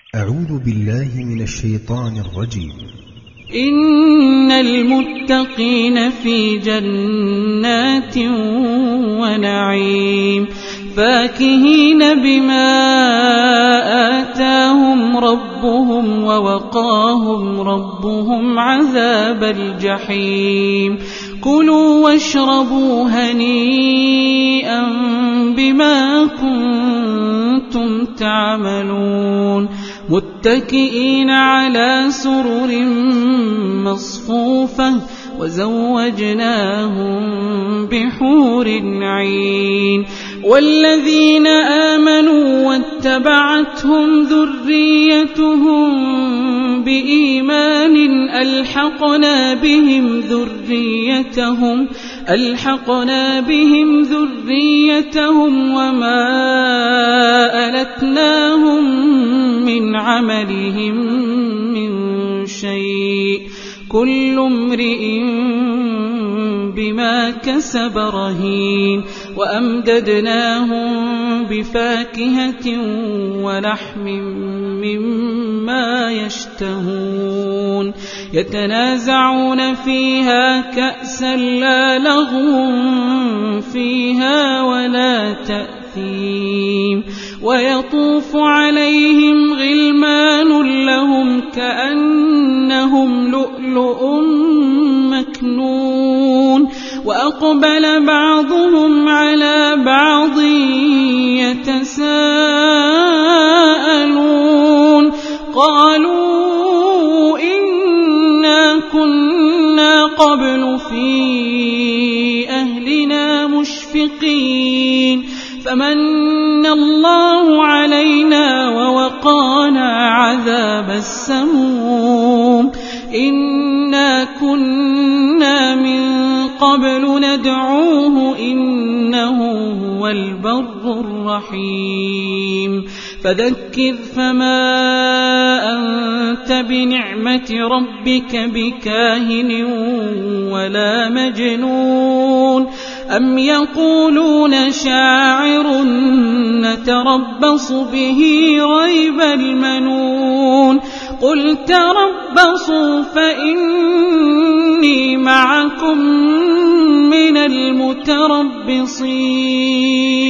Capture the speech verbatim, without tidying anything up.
أعوذ بالله من الشيطان الرجيم. إن المتقين في جنات ونعيم فاكهين بما آتاهم ربهم ووقاهم ربهم عذاب الجحيم كلوا واشربوا هنيئا بما كنتم تعملون متكئين على سرر مصفوفة وزوجناهم بحور عين والذين آمنوا واتبعتهم ذريتهم بإيمان ألحقنا بهم ذريتهم ألحقنا بهم ذريتهم وما ألتناهم من عملهم من شيء كل امرئ بما كسب رهين وأمددناهم بفاكهة ولحم مما يشتهون يتنازعون فيها كأسا لا لغو فيها ولا تأثيم ويطوف عليهم غلمان لهم كأنهم لؤلؤ مكنون وأقبل بعضهم على بعض يتساءلون قالوا إنا كنا قبل في أهلنا مشفقين فمن الله علينا ووقانا عذاب السموم إنا كنا من قبل ندعوه إنه هو البر الرحيم فذكر فما أنت بنعمة ربك بكاهن ولا مجنون أم يقولون شاعر نتربص به ريب المنون قل تربصوا فإني معكم من المتربصين